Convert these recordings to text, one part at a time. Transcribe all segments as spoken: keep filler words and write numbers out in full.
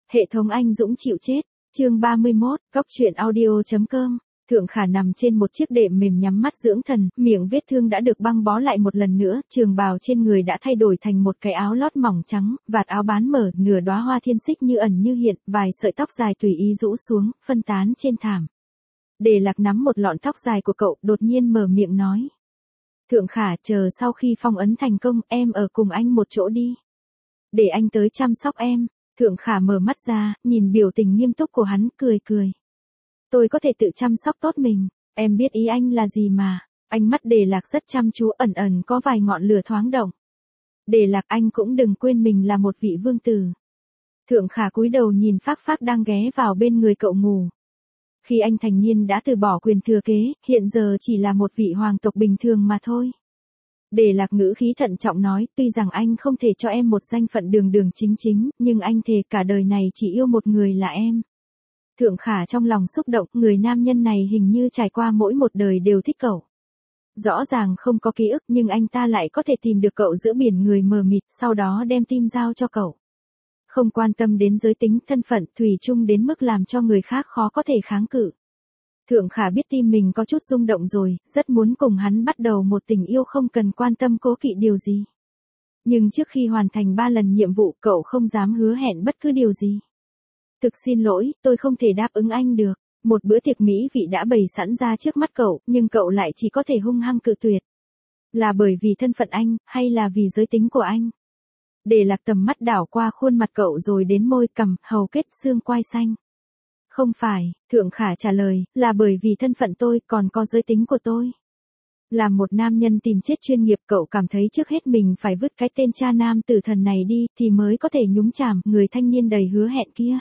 Hệ thống anh Dũng chịu chết. Chương ba mươi mốt, góc truyện audio chấm com. Thượng Khả nằm trên một chiếc đệm mềm nhắm mắt dưỡng thần, miệng vết thương đã được băng bó lại một lần nữa, trường bào trên người đã thay đổi thành một cái áo lót mỏng trắng, vạt áo bán mở, nửa đóa hoa thiên xích như ẩn như hiện, vài sợi tóc dài tùy ý rũ xuống, phân tán trên thảm. Đề Lạc nắm một lọn tóc dài của cậu, đột nhiên mở miệng nói. Thượng Khả, chờ sau khi phong ấn thành công, em ở cùng anh một chỗ đi. Để anh tới chăm sóc em. Thượng Khả mở mắt ra, nhìn biểu tình nghiêm túc của hắn, cười cười. Tôi có thể tự chăm sóc tốt mình, em biết ý anh là gì mà. Ánh mắt Đề Lạc rất chăm chú, ẩn ẩn có vài ngọn lửa thoáng động. Đề Lạc, anh cũng đừng quên mình là một vị vương tử. Thượng Khả cúi đầu nhìn Phác Phác đang ghé vào bên người cậu ngủ. Khi anh thành niên đã từ bỏ quyền thừa kế, hiện giờ chỉ là một vị hoàng tộc bình thường mà thôi. Đề Lạc ngữ khí thận trọng nói, tuy rằng anh không thể cho em một danh phận đường đường chính chính, nhưng anh thề cả đời này chỉ yêu một người là em. Thượng Khả trong lòng xúc động, người nam nhân này hình như trải qua mỗi một đời đều thích cậu. Rõ ràng không có ký ức nhưng anh ta lại có thể tìm được cậu giữa biển người mờ mịt, sau đó đem tim giao cho cậu. Không quan tâm đến giới tính, thân phận, thủy chung đến mức làm cho người khác khó có thể kháng cự. Thượng Khả biết tim mình có chút rung động rồi, rất muốn cùng hắn bắt đầu một tình yêu không cần quan tâm cố kỵ điều gì. Nhưng trước khi hoàn thành ba lần nhiệm vụ, cậu không dám hứa hẹn bất cứ điều gì. Thực xin lỗi, tôi không thể đáp ứng anh được. Một bữa tiệc mỹ vị đã bày sẵn ra trước mắt cậu, nhưng cậu lại chỉ có thể hung hăng cự tuyệt. Là bởi vì thân phận anh, hay là vì giới tính của anh? Đề Lạc tầm mắt đảo qua khuôn mặt cậu rồi đến môi, cằm, hầu kết, xương quai xanh. Không phải, Thượng Khả trả lời, là bởi vì thân phận tôi, còn có giới tính của tôi. Làm một nam nhân tìm chết chuyên nghiệp, cậu cảm thấy trước hết mình phải vứt cái tên cha nam tử thần này đi, thì mới có thể nhúng chàm người thanh niên đầy hứa hẹn kia.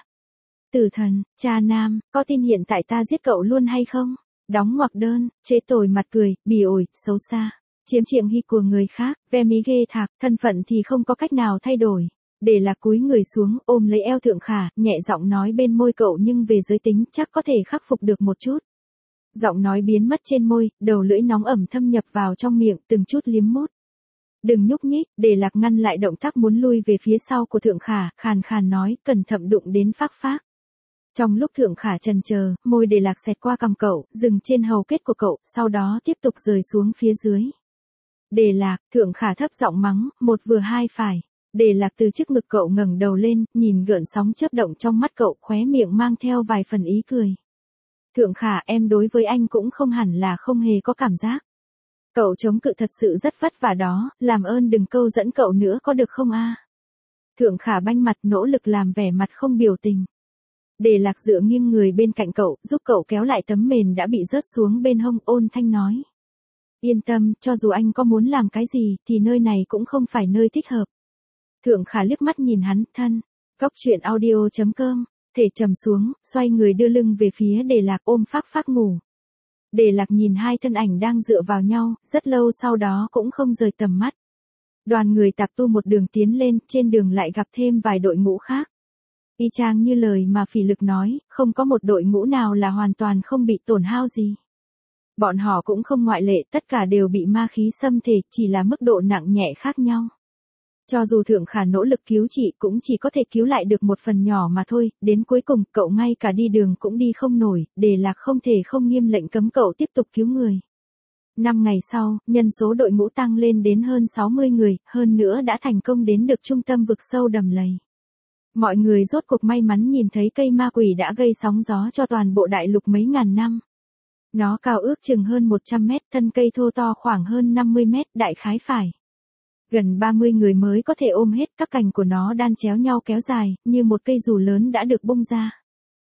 Tử thần, cha nam, có tin hiện tại ta giết cậu luôn hay không? Đóng ngoặc đơn, chế tồi mặt cười, bỉ ổi, xấu xa. Chiếm triện hy của người khác, ve mí ghê thạc, thân phận thì không có cách nào thay đổi. Để Lạc cúi người xuống, ôm lấy eo Thượng Khả, nhẹ giọng nói bên môi cậu, nhưng về giới tính chắc có thể khắc phục được một chút. Giọng nói biến mất trên môi, đầu lưỡi nóng ẩm thâm nhập vào trong miệng, từng chút liếm mút. Đừng nhúc nhích, Để Lạc ngăn lại động tác muốn lui về phía sau của Thượng Khả, khàn khàn nói, cẩn thận đụng đến Phác Phác. Trong lúc Thượng Khả chần chờ, môi Để Lạc xẹt qua cằm cậu, dừng trên hầu kết của cậu, sau đó tiếp tục rời xuống phía dưới. Để Lạc, Thượng Khả thấp giọng mắng, một vừa hai phải. Để Lạc từ trước ngực cậu ngẩng đầu lên, nhìn gợn sóng chớp động trong mắt cậu, khóe miệng mang theo vài phần ý cười. Thượng Khả, em đối với anh cũng không hẳn là không hề có cảm giác. Cậu chống cự thật sự rất vất vả đó, làm ơn đừng câu dẫn cậu nữa có được không a? Thượng Khả banh mặt, nỗ lực làm vẻ mặt không biểu tình. Để Lạc dựa nghiêng người bên cạnh cậu, giúp cậu kéo lại tấm mền đã bị rớt xuống bên hông, ôn thanh nói. Yên tâm, cho dù anh có muốn làm cái gì, thì nơi này cũng không phải nơi thích hợp. Thượng Khả liếc mắt nhìn hắn, thân. Góc truyện audio chấm com. Thể trầm xuống, xoay người đưa lưng về phía Đề Lạc, ôm Phác Phác ngủ. Đề Lạc nhìn hai thân ảnh đang dựa vào nhau, rất lâu sau đó cũng không rời tầm mắt. Đoàn người tạp tu một đường tiến lên, trên đường lại gặp thêm vài đội ngũ khác. Y chang như lời mà Phỉ Lực nói, không có một đội ngũ nào là hoàn toàn không bị tổn hao gì. Bọn họ cũng không ngoại lệ, tất cả đều bị ma khí xâm thể, chỉ là mức độ nặng nhẹ khác nhau. Cho dù Thượng Khả nỗ lực cứu trị cũng chỉ có thể cứu lại được một phần nhỏ mà thôi, đến cuối cùng cậu ngay cả đi đường cũng đi không nổi, Để Lạc không thể không nghiêm lệnh cấm cậu tiếp tục cứu người. Năm ngày sau, nhân số đội ngũ tăng lên đến hơn sáu mươi người, hơn nữa đã thành công đến được trung tâm vực sâu đầm lầy. Mọi người rốt cuộc may mắn nhìn thấy cây ma quỷ đã gây sóng gió cho toàn bộ đại lục mấy ngàn năm. Nó cao ước chừng hơn một trăm mét, thân cây thô to khoảng hơn năm mươi mét, đại khái phải. Gần ba mươi người mới có thể ôm hết, các cành của nó đan chéo nhau kéo dài, như một cây dù lớn đã được bung ra.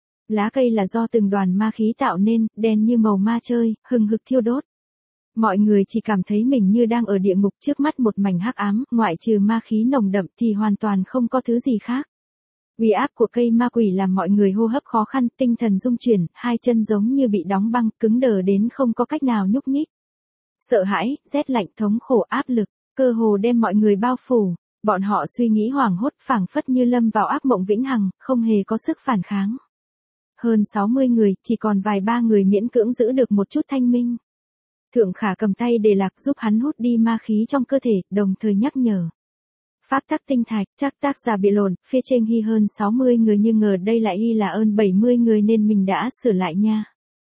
Lá cây là do từng đoàn ma khí tạo nên, đen như màu ma chơi, hừng hực thiêu đốt. Mọi người chỉ cảm thấy mình như đang ở địa ngục, trước mắt một mảnh hắc ám, ngoại trừ ma khí nồng đậm thì hoàn toàn không có thứ gì khác. Uy áp của cây ma quỷ làm mọi người hô hấp khó khăn, tinh thần rung chuyển, hai chân giống như bị đóng băng, cứng đờ đến không có cách nào nhúc nhích. Sợ hãi, rét lạnh, thống khổ, áp lực, cơ hồ đem mọi người bao phủ. Bọn họ suy nghĩ hoảng hốt, phảng phất như lâm vào ác mộng vĩnh hằng, không hề có sức phản kháng. Hơn sáu mươi người, chỉ còn vài ba người miễn cưỡng giữ được một chút thanh minh. Thượng Khả cầm tay Đề Lạc giúp hắn hút đi ma khí trong cơ thể, đồng thời nhắc nhở. Pháp tắc tinh thạch, chắc tác giả bị lộn, phía trên ghi hơn sáu mươi người nhưng ngờ đây lại y là ơn bảy mươi người nên mình đã sửa lại nha.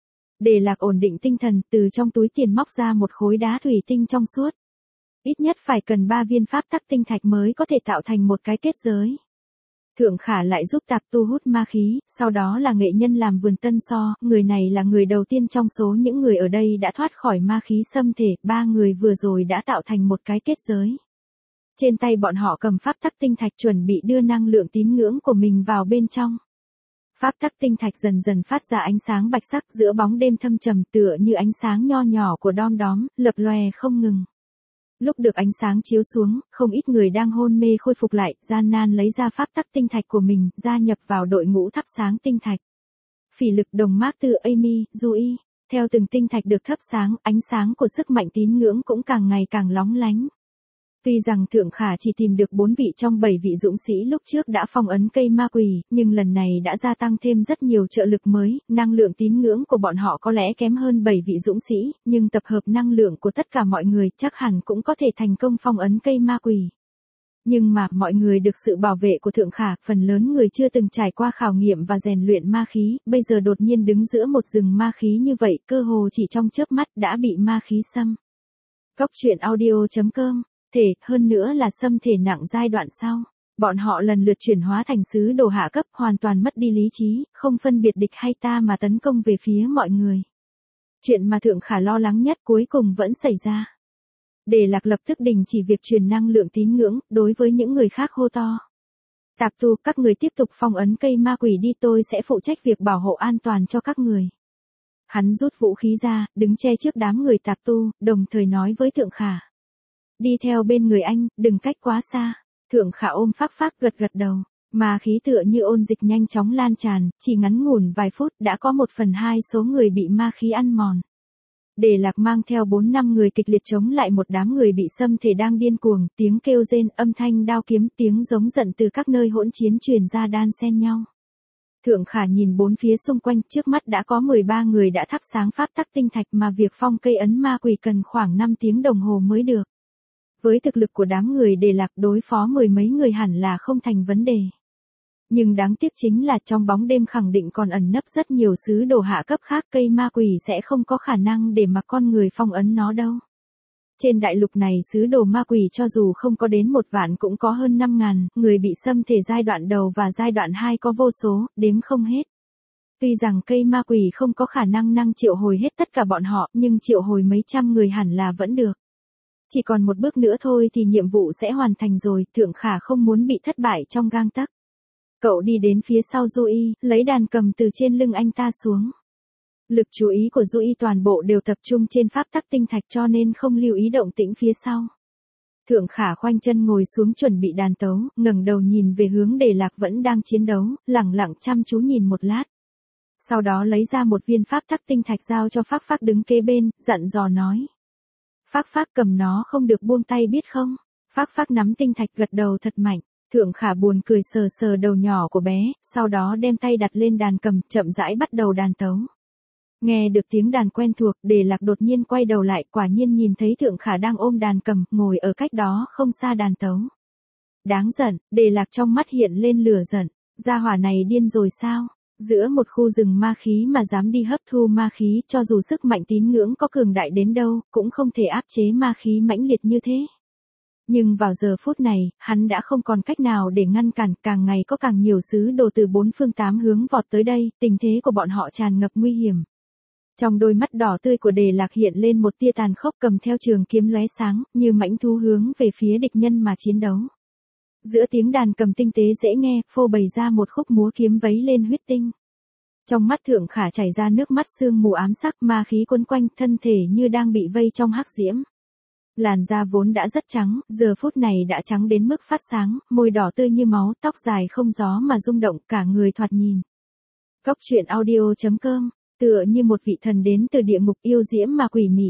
Để Lạc ổn định tinh thần, từ trong túi tiền móc ra một khối đá thủy tinh trong suốt. Ít nhất phải cần ba viên pháp tắc tinh thạch mới có thể tạo thành một cái kết giới. Thượng Khả lại giúp Tạp Tu hút ma khí, sau đó là nghệ nhân làm vườn Tân So, người này là người đầu tiên trong số những người ở đây đã thoát khỏi ma khí xâm thể, ba người vừa rồi đã tạo thành một cái kết giới. Trên tay bọn họ cầm pháp tắc tinh thạch chuẩn bị đưa năng lượng tín ngưỡng của mình vào bên trong. Pháp tắc tinh thạch dần dần phát ra ánh sáng bạch sắc giữa bóng đêm thâm trầm tựa như ánh sáng nho nhỏ của đom đóm, lập lòe không ngừng. Lúc được ánh sáng chiếu xuống, không ít người đang hôn mê khôi phục lại, gian nan lấy ra pháp tắc tinh thạch của mình, gia nhập vào đội ngũ thắp sáng tinh thạch. Phỉ lực đồng mác từ Amy, Dewey. Theo từng tinh thạch được thắp sáng, ánh sáng của sức mạnh tín ngưỡng cũng càng ngày càng lóng lánh. Tuy rằng Thượng Khả chỉ tìm được bốn vị trong bảy vị dũng sĩ lúc trước đã phong ấn cây ma quỷ, nhưng lần này đã gia tăng thêm rất nhiều trợ lực mới, năng lượng tín ngưỡng của bọn họ có lẽ kém hơn bảy vị dũng sĩ, nhưng tập hợp năng lượng của tất cả mọi người chắc hẳn cũng có thể thành công phong ấn cây ma quỷ. Nhưng mà, mọi người được sự bảo vệ của Thượng Khả, phần lớn người chưa từng trải qua khảo nghiệm và rèn luyện ma khí, bây giờ đột nhiên đứng giữa một rừng ma khí như vậy, cơ hồ chỉ trong chớp mắt đã bị ma khí xâm. Góc truyện audio chấm com Thể, hơn nữa là xâm thể nặng giai đoạn sau. Bọn họ lần lượt chuyển hóa thành sứ đồ hạ cấp, hoàn toàn mất đi lý trí, không phân biệt địch hay ta mà tấn công về phía mọi người. Chuyện mà Thượng Khả lo lắng nhất cuối cùng vẫn xảy ra. Để Lạc lập tức đình chỉ việc truyền năng lượng tín ngưỡng, đối với những người khác hô to. Tạp Tu, các người tiếp tục phong ấn cây ma quỷ đi, tôi sẽ phụ trách việc bảo hộ an toàn cho các người. Hắn rút vũ khí ra, đứng che trước đám người Tạp Tu, đồng thời nói với Thượng Khả. Đi theo bên người anh, đừng cách quá xa. Thượng Khả ôm phác phác gật gật đầu. Mà khí tựa như ôn dịch nhanh chóng lan tràn, chỉ ngắn ngủn vài phút đã có một phần hai số người bị ma khí ăn mòn. Để Lạc mang theo bốn năm người kịch liệt chống lại một đám người bị xâm thể đang điên cuồng, tiếng kêu rên, âm thanh đao kiếm, tiếng giống giận từ các nơi hỗn chiến truyền ra đan xen nhau. Thượng Khả nhìn bốn phía xung quanh, trước mắt đã có mười ba người đã thắp sáng pháp tắc tinh thạch mà việc phong cây ấn ma quỷ cần khoảng năm tiếng đồng hồ mới được. Với thực lực của đám người Để Lạc đối phó mười mấy người hẳn là không thành vấn đề. Nhưng đáng tiếc chính là trong bóng đêm khẳng định còn ẩn nấp rất nhiều sứ đồ hạ cấp khác, cây ma quỷ sẽ không có khả năng để mà con người phong ấn nó đâu. Trên đại lục này sứ đồ ma quỷ cho dù không có đến một vạn cũng có hơn năm ngàn, người bị xâm thể giai đoạn đầu và giai đoạn hai có vô số, đếm không hết. Tuy rằng cây ma quỷ không có khả năng năng triệu hồi hết tất cả bọn họ, nhưng triệu hồi mấy trăm người hẳn là vẫn được. Chỉ còn một bước nữa thôi thì nhiệm vụ sẽ hoàn thành rồi, Thượng Khả không muốn bị thất bại trong gang tấc. Cậu đi đến phía sau Dewey, lấy đàn cầm từ trên lưng anh ta xuống. Lực chú ý của Dewey toàn bộ đều tập trung trên pháp tắc tinh thạch cho nên không lưu ý động tĩnh phía sau. Thượng Khả khoanh chân ngồi xuống chuẩn bị đàn tấu, ngẩng đầu nhìn về hướng Để Lạc vẫn đang chiến đấu, lẳng lặng chăm chú nhìn một lát. Sau đó lấy ra một viên pháp tắc tinh thạch giao cho Phác Phác đứng kế bên, dặn dò nói. Phác Phác cầm nó không được buông tay biết không? Phác Phác nắm tinh thạch gật đầu thật mạnh. Thượng Khả buồn cười sờ sờ đầu nhỏ của bé, sau đó đem tay đặt lên đàn cầm, chậm rãi bắt đầu đàn tấu. Nghe được tiếng đàn quen thuộc, Để Lạc đột nhiên quay đầu lại, quả nhiên nhìn thấy Thượng Khả đang ôm đàn cầm, ngồi ở cách đó không xa đàn tấu. Đáng giận, Để Lạc trong mắt hiện lên lửa giận, gia hỏa này điên rồi sao? Giữa một khu rừng ma khí mà dám đi hấp thu ma khí, cho dù sức mạnh tín ngưỡng có cường đại đến đâu, cũng không thể áp chế ma khí mãnh liệt như thế. Nhưng vào giờ phút này, hắn đã không còn cách nào để ngăn cản, càng ngày có càng nhiều sứ đồ từ bốn phương tám hướng vọt tới đây, tình thế của bọn họ tràn ngập nguy hiểm. Trong đôi mắt đỏ tươi của Để Lạc hiện lên một tia tàn khốc, cầm theo trường kiếm lóe sáng, như mãnh thú hướng về phía địch nhân mà chiến đấu. Giữa tiếng đàn cầm tinh tế dễ nghe, phô bày ra một khúc múa kiếm vấy lên huyết tinh. Trong mắt Thượng Khả chảy ra nước mắt sương mù ám sắc, ma khí quấn quanh, thân thể như đang bị vây trong hắc diễm. Làn da vốn đã rất trắng, giờ phút này đã trắng đến mức phát sáng, môi đỏ tươi như máu, tóc dài không gió mà rung động, cả người thoạt nhìn. Góc truyện audio chấm com, tựa như một vị thần đến từ địa ngục, yêu diễm mà quỷ mị.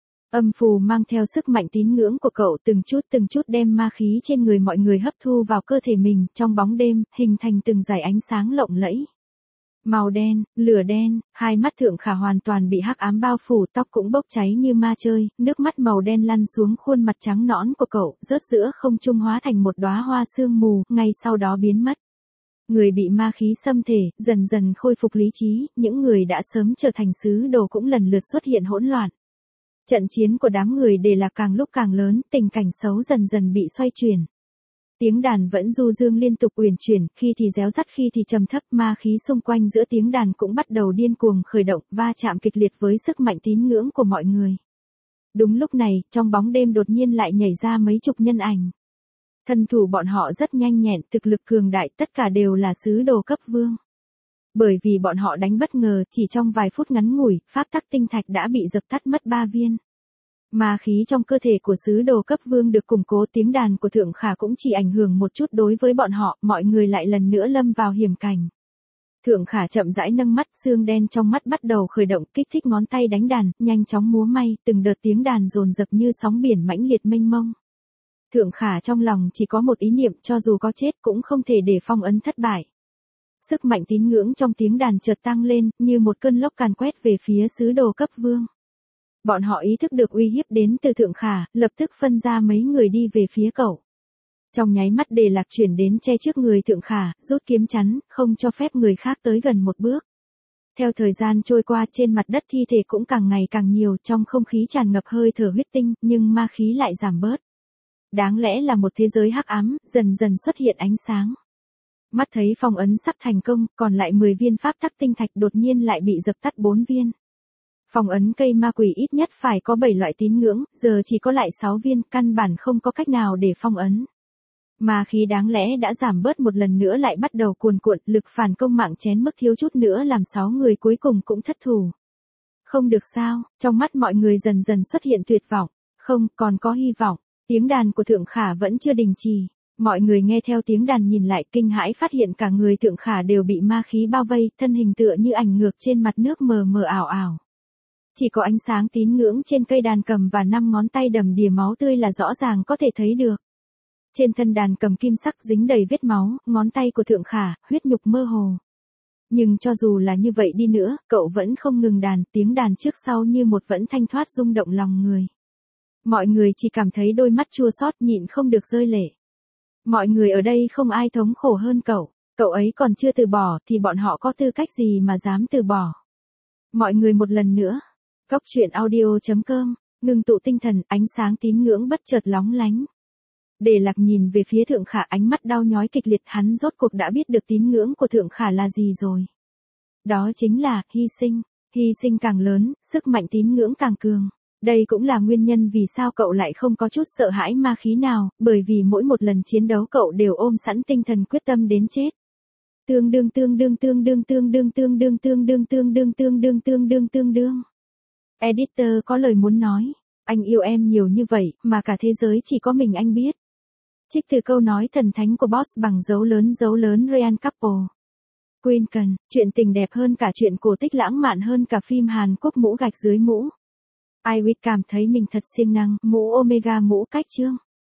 Âm phù mang theo sức mạnh tín ngưỡng của cậu từng chút từng chút đem ma khí trên người mọi người hấp thu vào cơ thể mình, trong bóng đêm, hình thành từng dải ánh sáng lộng lẫy. Màu đen, lửa đen, hai mắt Thượng Khả hoàn toàn bị hắc ám bao phủ, tóc cũng bốc cháy như ma chơi, nước mắt màu đen lăn xuống khuôn mặt trắng nõn của cậu, rớt giữa không trung hóa thành một đóa hoa sương mù, ngay sau đó biến mất. Người bị ma khí xâm thể, dần dần khôi phục lý trí, những người đã sớm trở thành sứ đồ cũng lần lượt xuất hiện hỗn loạn. Trận chiến của đám người Đề Lạc càng lúc càng lớn, tình cảnh xấu dần dần bị xoay chuyển. Tiếng đàn vẫn du dương liên tục uyển chuyển, khi thì réo rắt khi thì trầm thấp, ma khí xung quanh giữa tiếng đàn cũng bắt đầu điên cuồng khởi động, va chạm kịch liệt với sức mạnh tín ngưỡng của mọi người. Đúng lúc này, trong bóng đêm đột nhiên lại nhảy ra mấy chục nhân ảnh. Thân thủ bọn họ rất nhanh nhẹn, thực lực cường đại, tất cả đều là sứ đồ cấp vương. Bởi vì bọn họ đánh bất ngờ, chỉ trong vài phút ngắn ngủi, pháp tắc tinh thạch đã bị dập tắt mất ba viên. Ma khí trong cơ thể của sứ đồ cấp vương được củng cố, tiếng đàn của Thượng Khả cũng chỉ ảnh hưởng một chút đối với bọn họ, mọi người lại lần nữa lâm vào hiểm cảnh. Thượng Khả chậm rãi nâng mắt, xương đen trong mắt bắt đầu khởi động, kích thích ngón tay đánh đàn, nhanh chóng múa may, từng đợt tiếng đàn dồn dập như sóng biển mãnh liệt mênh mông. Thượng Khả trong lòng chỉ có một ý niệm, cho dù có chết cũng không thể để phong ấn thất bại. Sức mạnh tín ngưỡng trong tiếng đàn chợt tăng lên, như một cơn lốc càn quét về phía sứ đồ cấp vương. Bọn họ ý thức được uy hiếp đến từ Thượng Khả, lập tức phân ra mấy người đi về phía cậu. Trong nháy mắt Đề Lạc chuyển đến che trước người Thượng Khả, rút kiếm chắn, không cho phép người khác tới gần một bước. Theo thời gian trôi qua, trên mặt đất thi thể cũng càng ngày càng nhiều, trong không khí tràn ngập hơi thở huyết tinh, nhưng ma khí lại giảm bớt. Đáng lẽ là một thế giới hắc ám, dần dần xuất hiện ánh sáng. Mắt thấy phong ấn sắp thành công, còn lại mười viên pháp tắc tinh thạch đột nhiên lại bị dập tắt bốn viên. Phong ấn cây ma quỷ ít nhất phải có bảy loại tín ngưỡng, giờ chỉ có lại sáu viên, căn bản không có cách nào để phong ấn. Ma khí đáng lẽ đã giảm bớt một lần nữa lại bắt đầu cuồn cuộn, lực phản công mạng chén mức thiếu chút nữa làm sáu người cuối cùng cũng thất thủ. Không được sao, trong mắt mọi người dần dần xuất hiện tuyệt vọng, không, còn có hy vọng. Tiếng đàn của Thượng Khả vẫn chưa đình chỉ. Mọi người nghe theo tiếng đàn nhìn lại, kinh hãi phát hiện cả người Thượng Khả đều bị ma khí bao vây, thân hình tựa như ảnh ngược trên mặt nước mờ mờ ảo ảo. Chỉ có ánh sáng tín ngưỡng trên cây đàn cầm và năm ngón tay đầm đìa máu tươi là rõ ràng có thể thấy được. Trên thân đàn cầm kim sắc dính đầy vết máu, ngón tay của Thượng Khả, huyết nhục mơ hồ. Nhưng cho dù là như vậy đi nữa, cậu vẫn không ngừng đàn, tiếng đàn trước sau như một vẫn thanh thoát rung động lòng người. Mọi người chỉ cảm thấy đôi mắt chua xót, nhịn không được rơi lệ. Mọi người ở đây không ai thống khổ hơn cậu, cậu ấy còn chưa từ bỏ thì bọn họ có tư cách gì mà dám từ bỏ. Mọi người một lần nữa. Góc truyện audio chấm com, ngừng tụ tinh thần, ánh sáng tín ngưỡng bất chợt lóng lánh. Đề Lạc nhìn về phía Thượng Khả, ánh mắt đau nhói kịch liệt, hắn rốt cuộc đã biết được tín ngưỡng của Thượng Khả là gì rồi. Đó chính là, hy sinh, hy sinh càng lớn, sức mạnh tín ngưỡng càng cường. Đây cũng là nguyên nhân vì sao cậu lại không có chút sợ hãi ma khí nào, bởi vì mỗi một lần chiến đấu cậu đều ôm sẵn tinh thần quyết tâm đến chết. Tương đương tương đương tương đương tương đương tương đương tương đương tương đương tương đương tương đương tương đương. Editor có lời muốn nói, anh yêu em nhiều như vậy, mà cả thế giới chỉ có mình anh biết. Trích từ câu nói thần thánh của Boss bằng dấu lớn dấu lớn Ryan Couple. Queen Cần, chuyện tình đẹp hơn cả chuyện cổ tích, lãng mạn hơn cả phim Hàn Quốc, mũ gạch dưới mũ. Iris cảm thấy mình thật siêng năng, mũ Omega, mũ cách chương.